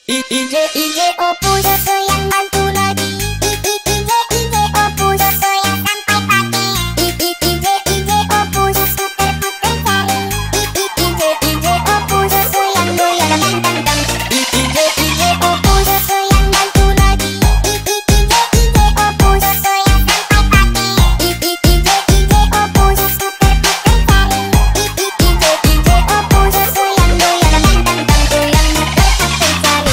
IJ Opus yang bantu lagi. IJ Opus yang sampai pagi. IJ Opus puter-puter cari. IJ Opus yang goyang dangdang. IJ Opus yang bantu lagi. IJ Opus yang sampai pagi. IJ Opus puter-puter cari. IJ Opus yang goyang dangdang. Goyang puter-puter cari.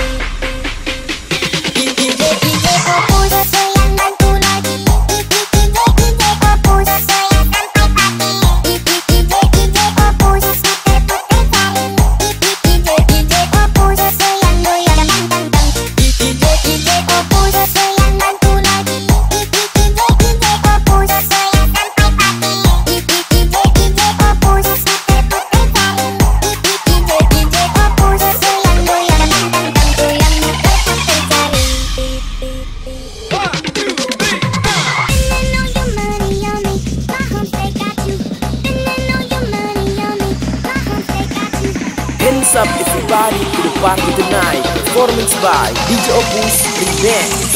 Hands up everybody to the party tonight. Performance by DJ Opus Remix.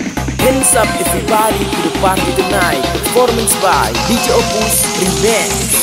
Hands up everybody to the party tonight. Performance by DJ Opus Remix.